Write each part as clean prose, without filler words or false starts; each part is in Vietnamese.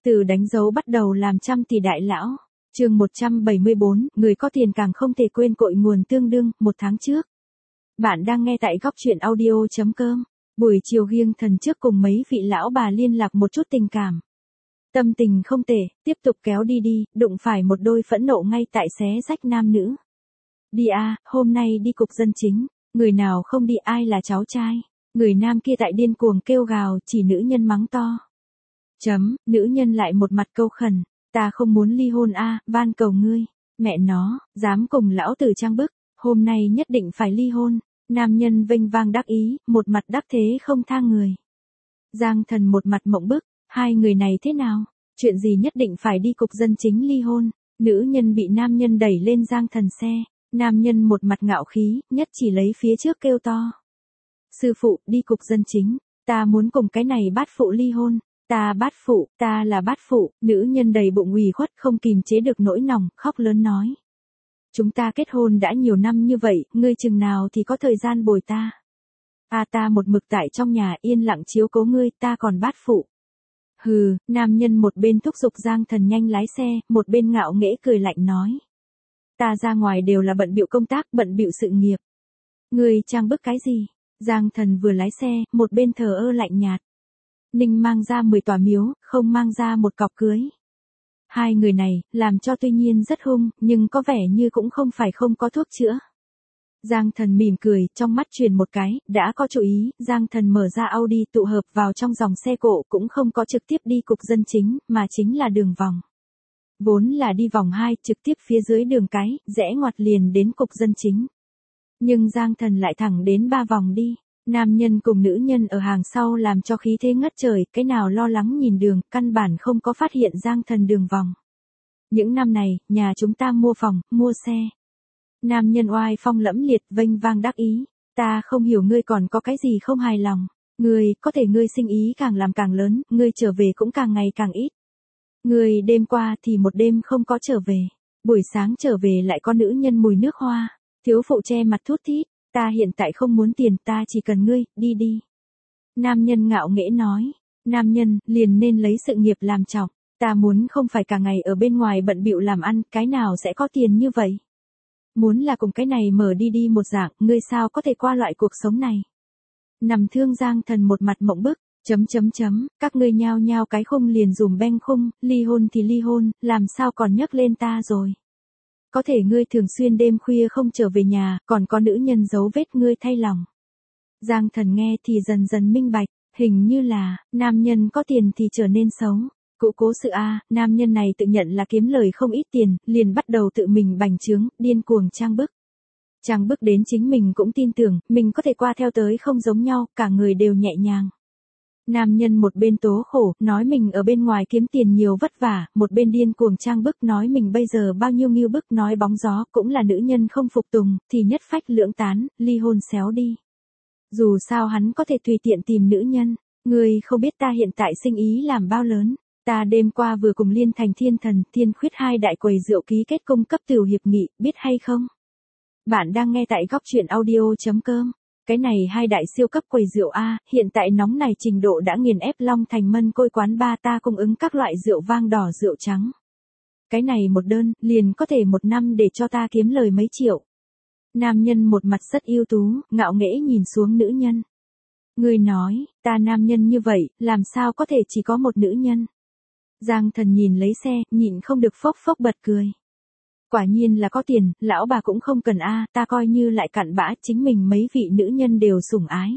Từ đánh dấu bắt đầu làm trăm tỷ đại lão. Chương 174, người có tiền càng không thể quên cội nguồn tương đương, 1 tháng trước. Bạn đang nghe tại góc truyện audio.com. Buổi chiều nghiêng thần trước cùng mấy vị lão bà liên lạc một chút tình cảm. Tâm tình không tệ, tiếp tục kéo đi, đụng phải một đôi phẫn nộ ngay tại xé rách nam nữ. Đi à, hôm nay đi cục dân chính, người nào không đi ai là cháu trai. Người nam kia tại điên cuồng kêu gào, chỉ nữ nhân mắng to. Nữ nhân lại một mặt câu khẩn, ta không muốn ly hôn a, van cầu ngươi, mẹ nó, dám cùng lão tử trang bức, hôm nay nhất định phải ly hôn. Nam nhân vênh vang đắc ý, một mặt đắc thế không tha người. Giang Thần một mặt mộng bức, hai người này thế nào, chuyện gì nhất định phải đi cục dân chính ly hôn. Nữ nhân bị nam nhân đẩy lên Giang Thần xe, nam nhân một mặt ngạo khí, nhất chỉ lấy phía trước kêu to. Sư phụ, đi cục dân chính, ta muốn cùng cái này bát phụ ly hôn. Ta là bát phụ, nữ nhân đầy bụng ủy khuất không kìm chế được nỗi lòng, khóc lớn nói. Chúng ta kết hôn đã nhiều năm như vậy, ngươi chừng nào thì có thời gian bồi ta. Ta một mực tại trong nhà yên lặng chiếu cố ngươi, ta còn bát phụ. Hừ, nam nhân một bên thúc giục Giang Thần nhanh lái xe, một bên ngạo nghễ cười lạnh nói. Ta ra ngoài đều là bận bịu công tác, bận bịu sự nghiệp. Ngươi trang bức cái gì? Giang Thần vừa lái xe, một bên thờ ơ lạnh nhạt. Ninh mang ra 10 tòa miếu, không mang ra một cọc cưới. Hai người này, làm cho tuy nhiên rất hung, nhưng có vẻ như cũng không phải không có thuốc chữa. Giang Thần mỉm cười, trong mắt truyền một cái, đã có chú ý, Giang Thần mở ra Audi tụ hợp vào trong dòng xe cộ cũng không có trực tiếp đi cục dân chính, mà chính là đường vòng. Vốn là đi vòng 2, trực tiếp phía dưới đường cái, rẽ ngoặt liền đến cục dân chính. Nhưng Giang Thần lại thẳng đến 3 vòng đi. Nam nhân cùng nữ nhân ở hàng sau làm cho khí thế ngất trời, cái nào lo lắng nhìn đường, căn bản không có phát hiện Giang Thần đường vòng. Những năm này, nhà chúng ta mua phòng, mua xe. Nam nhân oai phong lẫm liệt, vênh vang đắc ý. Ta không hiểu ngươi còn có cái gì không hài lòng. Có thể ngươi sinh ý càng làm càng lớn, ngươi trở về cũng càng ngày càng ít. Ngươi đêm qua thì một đêm không có trở về. Buổi sáng trở về lại có nữ nhân mùi nước hoa. Thiếu phụ che mặt thút thít. Ta hiện tại không muốn tiền, ta chỉ cần ngươi, đi. Nam nhân ngạo nghễ nói. Nam nhân, liền nên lấy sự nghiệp làm trọng. Ta muốn không phải cả ngày ở bên ngoài bận bịu làm ăn, cái nào sẽ có tiền như vậy. Muốn là cùng cái này mở đi một dạng, ngươi sao có thể qua loại cuộc sống này. Nằm thương Giang Thần một mặt mộng bức, các ngươi nhao nhao cái khung liền dùm beng khung, ly hôn thì ly hôn, làm sao còn nhấc lên ta rồi. Có thể ngươi thường xuyên đêm khuya không trở về nhà, còn có nữ nhân giấu vết ngươi thay lòng. Giang Thần nghe thì dần dần minh bạch, hình như là, nam nhân có tiền thì trở nên xấu. Cụ cố sự nam nhân này tự nhận là kiếm lời không ít tiền, liền bắt đầu tự mình bành trướng, điên cuồng trang bức. Trang bức đến chính mình cũng tin tưởng, mình có thể qua theo tới không giống nhau, cả người đều nhẹ nhàng. Nam nhân một bên tố khổ, nói mình ở bên ngoài kiếm tiền nhiều vất vả, một bên điên cuồng trang bức nói mình bây giờ bao nhiêu nghiêu bức nói bóng gió, cũng là nữ nhân không phục tùng, thì nhất phách lưỡng tán, ly hôn xéo đi. Dù sao hắn có thể tùy tiện tìm nữ nhân, ngươi không biết ta hiện tại sinh ý làm bao lớn, ta đêm qua vừa cùng Liên Thành Thiên Thần, Thiên Khuyết hai đại quầy rượu ký kết cung cấp tiểu hiệp nghị, biết hay không? Bạn đang nghe tại góc truyện audio.com. Cái này hai đại siêu cấp quầy rượu hiện tại nóng này trình độ đã nghiền ép Long Thành Mân Côi quán ba ta cung ứng các loại rượu vang đỏ rượu trắng. Cái này một đơn, liền có thể 1 năm để cho ta kiếm lời mấy triệu. Nam nhân một mặt rất ưu tú, ngạo nghễ nhìn xuống nữ nhân. Người nói, ta nam nhân như vậy, làm sao có thể chỉ có một nữ nhân. Giang Thần nhìn lấy xe, nhịn không được phốc bật cười. Quả nhiên là có tiền, lão bà cũng không cần ta coi như lại cặn bã, chính mình mấy vị nữ nhân đều sủng ái.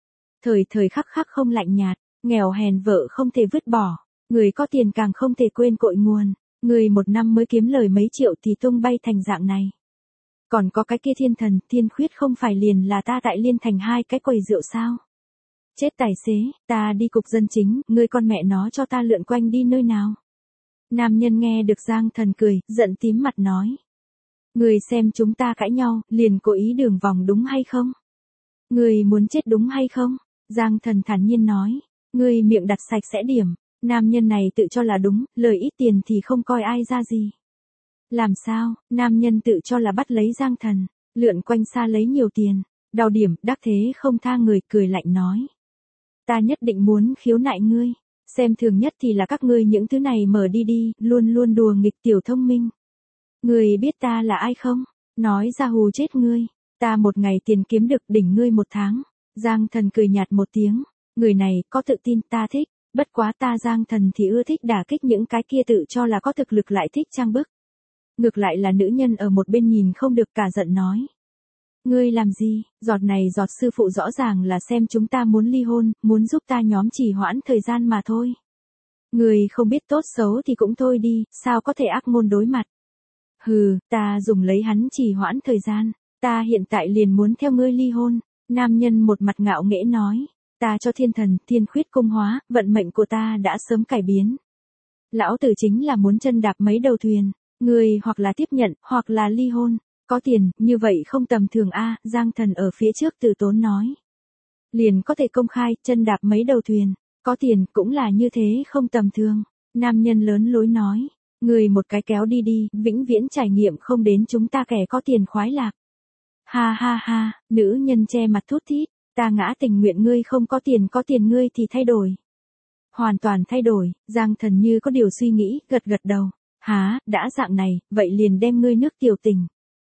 Thời khắc không lạnh nhạt, nghèo hèn vợ không thể vứt bỏ, người có tiền càng không thể quên cội nguồn, người 1 năm mới kiếm lời mấy triệu thì tung bay thành dạng này. Còn có cái kia Thiên Thần, Thiên Khuyết không phải liền là ta tại Liên Thành hai cái quầy rượu sao? Chết tài xế, ta đi cục dân chính, ngươi con mẹ nó cho ta lượn quanh đi nơi nào? Nam nhân nghe được Giang Thần cười, giận tím mặt nói. Người xem chúng ta cãi nhau, liền cố ý đường vòng đúng hay không? Người muốn chết đúng hay không? Giang Thần thản nhiên nói. Người miệng đặt sạch sẽ điểm. Nam nhân này tự cho là đúng, lời ít tiền thì không coi ai ra gì. Làm sao, nam nhân tự cho là bắt lấy Giang Thần, lượn quanh xa lấy nhiều tiền. Đau điểm, đắc thế không tha người, cười lạnh nói. Ta nhất định muốn khiếu nại ngươi. Xem thường nhất thì là các ngươi những thứ này mở đi đi, luôn luôn đùa nghịch tiểu thông minh. Ngươi biết ta là ai không? Nói ra hù chết ngươi. Ta một ngày tiền kiếm được đỉnh ngươi một tháng. Giang Thần cười nhạt một tiếng. Người này có tự tin ta thích. Bất quá ta Giang Thần thì ưa thích đả kích những cái kia tự cho là có thực lực lại thích trang bức. Ngược lại là nữ nhân ở một bên nhìn không được cả giận nói. Ngươi làm gì, giọt này giọt sư phụ rõ ràng là xem chúng ta muốn ly hôn, muốn giúp ta nhóm trì hoãn thời gian mà thôi. Ngươi không biết tốt xấu thì cũng thôi đi, sao có thể ác ngôn đối mặt. Hừ, ta dùng lấy hắn trì hoãn thời gian, ta hiện tại liền muốn theo ngươi ly hôn. Nam nhân một mặt ngạo nghễ nói, ta cho thiên thần, thiên khuyết cung hóa, vận mệnh của ta đã sớm cải biến. Lão tử chính là muốn chân đạp mấy đầu thuyền, ngươi hoặc là tiếp nhận, hoặc là ly hôn. Có tiền, như vậy không tầm thường a, Giang Thần ở phía trước từ tốn nói. Liền có thể công khai, chân đạp mấy đầu thuyền, có tiền cũng là như thế không tầm thường. Nam nhân lớn lối nói, người một cái kéo đi đi, vĩnh viễn trải nghiệm không đến chúng ta kẻ có tiền khoái lạc. Ha ha ha, nữ nhân che mặt thút thít, ta ngã tình nguyện ngươi không có tiền ngươi thì thay đổi. Hoàn toàn thay đổi, Giang Thần như có điều suy nghĩ, gật gật đầu. Há, đã dạng này, vậy liền đem ngươi nước tiểu tình.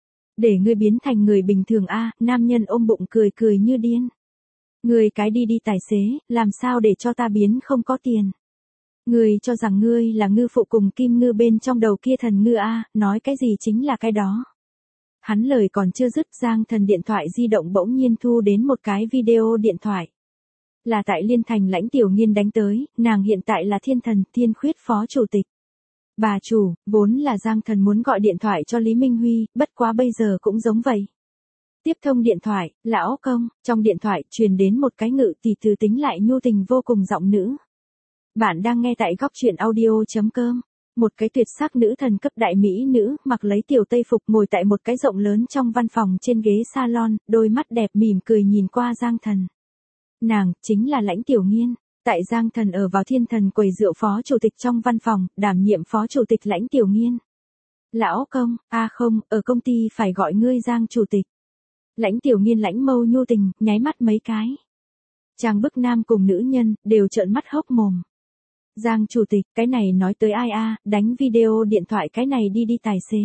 Để ngươi biến thành người bình thường a, nam nhân ôm bụng cười cười như điên. Ngươi cái đi đi tài xế, làm sao để cho ta biến không có tiền. Ngươi cho rằng ngươi là ngư phụ cùng kim ngư bên trong đầu kia thần ngư a, nói cái gì chính là cái đó. Hắn lời còn chưa dứt, Giang Thần điện thoại di động bỗng nhiên thu đến một cái video điện thoại. Là tại Liên Thành Lãnh Tiểu Nghiên đánh tới, nàng hiện tại là thiên thần, thiên khuyết phó chủ tịch. Bà chủ, vốn là Giang Thần muốn gọi điện thoại cho Lý Minh Huy, bất quá bây giờ cũng giống vậy. Tiếp thông điện thoại, lão công, trong điện thoại truyền đến một cái ngự tỷ từ tính lại nhu tình vô cùng giọng nữ. Bạn đang nghe tại góc truyện audio.com. Một cái tuyệt sắc nữ thần cấp đại mỹ nữ, mặc lấy tiểu tây phục ngồi tại một cái rộng lớn trong văn phòng trên ghế salon, đôi mắt đẹp mỉm cười nhìn qua Giang Thần. Nàng, chính là Lãnh Tiểu Nghiên. Tại Giang Thần ở vào thiên thần quầy rượu phó chủ tịch trong văn phòng, đảm nhiệm phó chủ tịch Lãnh Tiểu Nghiên. Lão công, không, ở công ty phải gọi ngươi Giang chủ tịch. Lãnh Tiểu Nghiên lãnh mâu nhu tình, nháy mắt mấy cái. Trang bức nam cùng nữ nhân, đều trợn mắt hốc mồm. Giang chủ tịch, cái này nói tới ai đánh video điện thoại cái này đi đi tài xế.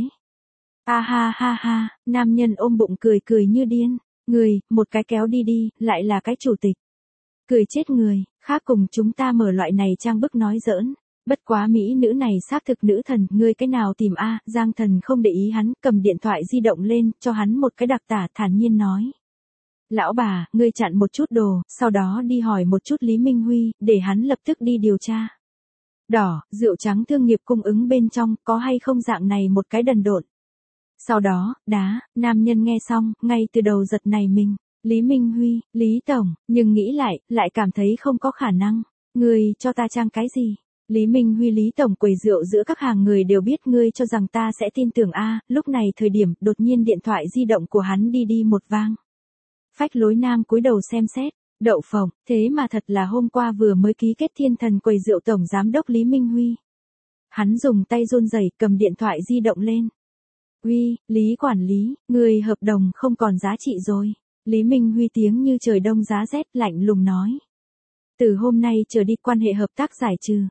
Ha ha ha, nam nhân ôm bụng cười cười như điên. Người, một cái kéo đi đi, lại là cái chủ tịch. Cười chết người, khác cùng chúng ta mở loại này trang bức nói giỡn. Bất quá mỹ nữ này xác thực nữ thần, ngươi cái nào tìm Giang Thần không để ý hắn, cầm điện thoại di động lên, cho hắn một cái đặc tả thản nhiên nói. Lão bà, ngươi chặn một chút đồ, sau đó đi hỏi một chút Lý Minh Huy, để hắn lập tức đi điều tra. Đỏ, rượu trắng thương nghiệp cung ứng bên trong, có hay không dạng này một cái đần độn. Sau đó, nam nhân nghe xong, ngay từ đầu giật này mình. Lý Minh Huy, Lý Tổng, nhưng nghĩ lại cảm thấy không có khả năng. Ngươi cho ta trang cái gì? Lý Minh Huy Lý Tổng quầy rượu giữa các hàng người đều biết ngươi cho rằng ta sẽ tin tưởng lúc này thời điểm, đột nhiên điện thoại di động của hắn đi một vang. Phách lối nam cúi đầu xem xét, đậu phộng, thế mà thật là hôm qua vừa mới ký kết thiên thần quầy rượu tổng giám đốc Lý Minh Huy. Hắn dùng tay run rẩy cầm điện thoại di động lên. Uy, Lý quản lý, người hợp đồng không còn giá trị rồi. Lý Minh Huy tiếng như trời đông giá rét lạnh lùng nói. Từ hôm nay trở đi quan hệ hợp tác giải trừ.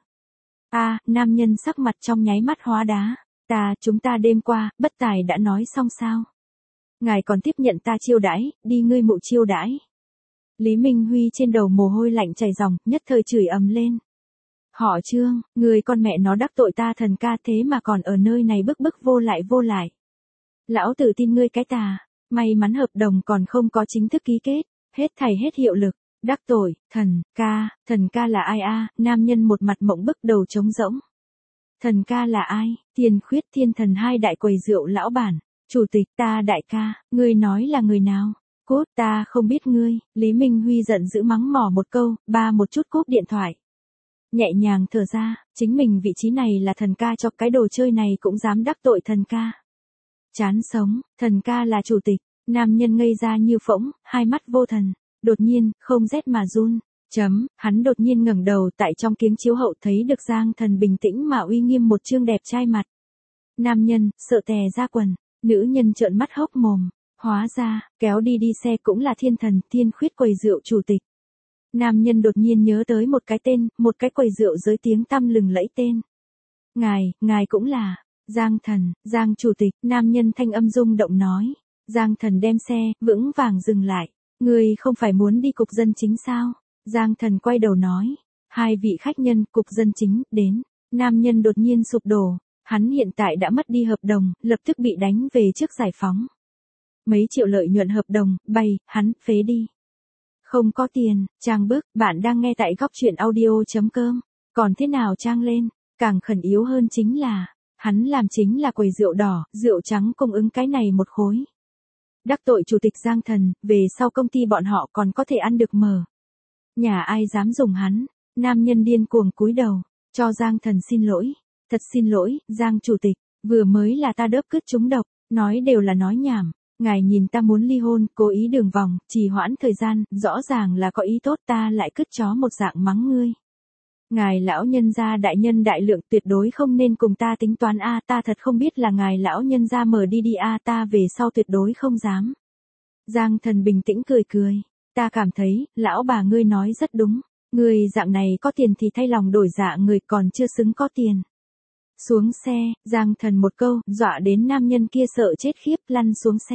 Nam nhân sắc mặt trong nháy mắt hóa đá. Chúng ta đêm qua, bất tài đã nói xong sao? Ngài còn tiếp nhận ta chiêu đãi, đi ngươi mụ chiêu đãi. Lý Minh Huy trên đầu mồ hôi lạnh chảy ròng, nhất thời chửi ầm lên. Họ Trương, người con mẹ nó đắc tội ta thần ca thế mà còn ở nơi này bức vô lại. Lão tử tin ngươi cái tà, may mắn hợp đồng còn không có chính thức ký kết, hết hiệu lực, đắc tội, thần ca là ai nam nhân một mặt mộng bức đầu trống rỗng. Thần ca là ai, Thiên Khuyết thiên thần hai đại quầy rượu lão bản, chủ tịch ta đại ca, ngươi nói là người nào? Cút ta không biết ngươi, Lý Minh Huy giận dữ mắng mỏ một câu, một chút cúp điện thoại. Nhẹ nhàng thở ra, chính mình vị trí này là thần ca cho cái đồ chơi này cũng dám đắc tội thần ca. Chán sống, thần ca là chủ tịch, nam nhân ngây ra như phỗng, hai mắt vô thần, đột nhiên, không rét mà run. Hắn đột nhiên ngẩng đầu tại trong kiếng chiếu hậu thấy được Giang Thần bình tĩnh mà uy nghiêm một trương đẹp trai mặt. Nam nhân, sợ tè ra quần, nữ nhân trợn mắt hốc mồm, hóa ra, kéo đi xe cũng là thiên thần, Thiên Khuyết quầy rượu chủ tịch. Nam nhân đột nhiên nhớ tới một cái tên, một cái quầy rượu giới tiếng tăm lừng lẫy tên. Ngài cũng là, Giang Thần, Giang chủ tịch, nam nhân thanh âm rung động nói. Giang Thần đem xe, vững vàng dừng lại. Người không phải muốn đi cục dân chính sao? Giang Thần quay đầu nói. Hai vị khách nhân, cục dân chính, đến. Nam nhân đột nhiên sụp đổ. Hắn hiện tại đã mất đi hợp đồng, lập tức bị đánh về trước giải phóng. Mấy triệu lợi nhuận hợp đồng, hắn, phế đi. Không có tiền, trang bức, bạn đang nghe tại góc chuyện audio.com. Còn thế nào trang lên, càng khẩn yếu hơn chính là, hắn làm chính là quầy rượu đỏ, rượu trắng cung ứng cái này một khối. Đắc tội chủ tịch Giang Thần, về sau công ty bọn họ còn có thể ăn được mờ. Nhà ai dám dùng hắn, nam nhân điên cuồng cúi đầu, cho Giang Thần xin lỗi. Thật xin lỗi, Giang chủ tịch, vừa mới là ta đớp cứt trúng độc, nói đều là nói nhảm. Ngài nhìn ta muốn ly hôn, cố ý đường vòng, trì hoãn thời gian, rõ ràng là có ý tốt ta lại cứt chó một dạng mắng ngươi. Ngài lão nhân gia đại nhân đại lượng tuyệt đối không nên cùng ta tính toán a, ta thật không biết là ngài lão nhân gia mở đi a, ta về sau tuyệt đối không dám. Giang Thần bình tĩnh cười cười, ta cảm thấy, lão bà ngươi nói rất đúng, người dạng này có tiền thì thay lòng đổi dạ người còn chưa xứng có tiền. Xuống xe, Giang Thần một câu, dọa đến nam nhân kia sợ chết khiếp lăn xuống xe.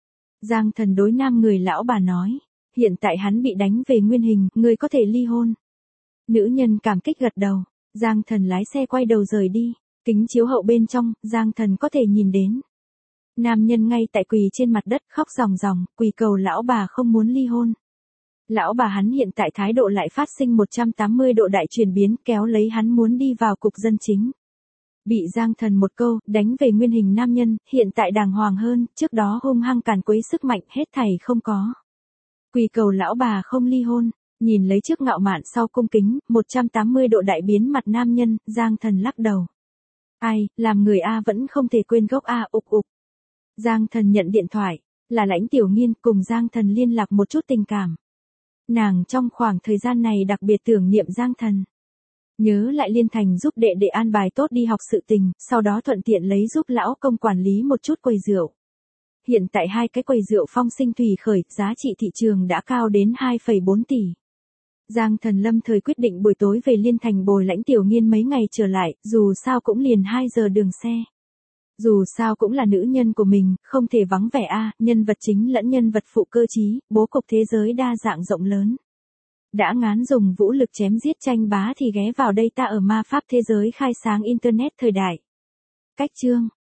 Giang Thần đối nam người lão bà nói, hiện tại hắn bị đánh về nguyên hình, người có thể ly hôn. Nữ nhân cảm kích gật đầu, Giang Thần lái xe quay đầu rời đi, kính chiếu hậu bên trong, Giang Thần có thể nhìn đến. Nam nhân ngay tại quỳ trên mặt đất khóc ròng ròng, quỳ cầu lão bà không muốn ly hôn. Lão bà hắn hiện tại thái độ lại phát sinh 180 độ đại chuyển biến kéo lấy hắn muốn đi vào cục dân chính. Bị Giang Thần một câu, đánh về nguyên hình nam nhân, hiện tại đàng hoàng hơn, trước đó hung hăng càn quấy sức mạnh hết thảy không có. Quỳ cầu lão bà không ly hôn, nhìn lấy trước ngạo mạn sau cung kính, 180 độ đại biến mặt nam nhân, Giang Thần lắc đầu. Ai, làm người A vẫn không thể quên gốc A ục ục. Giang Thần nhận điện thoại, là Lãnh Tiểu Nghiên cùng Giang Thần liên lạc một chút tình cảm. Nàng trong khoảng thời gian này đặc biệt tưởng niệm Giang Thần. Nhớ lại Liên Thành giúp đệ đệ an bài tốt đi học sự tình, sau đó thuận tiện lấy giúp lão công quản lý một chút quầy rượu. Hiện tại hai cái quầy rượu phong sinh thủy khởi, giá trị thị trường đã cao đến 2,4 tỷ. Giang Thần lâm thời quyết định buổi tối về Liên Thành bồi Lãnh Tiểu Nghiên mấy ngày trở lại, dù sao cũng liền 2 giờ đường xe. Dù sao cũng là nữ nhân của mình, không thể vắng vẻ a, nhân vật chính lẫn nhân vật phụ cơ trí, bố cục thế giới đa dạng rộng lớn. Đã ngán dùng vũ lực chém giết tranh bá thì ghé vào đây ta ở ma pháp thế giới khai sáng internet thời đại. Cách chương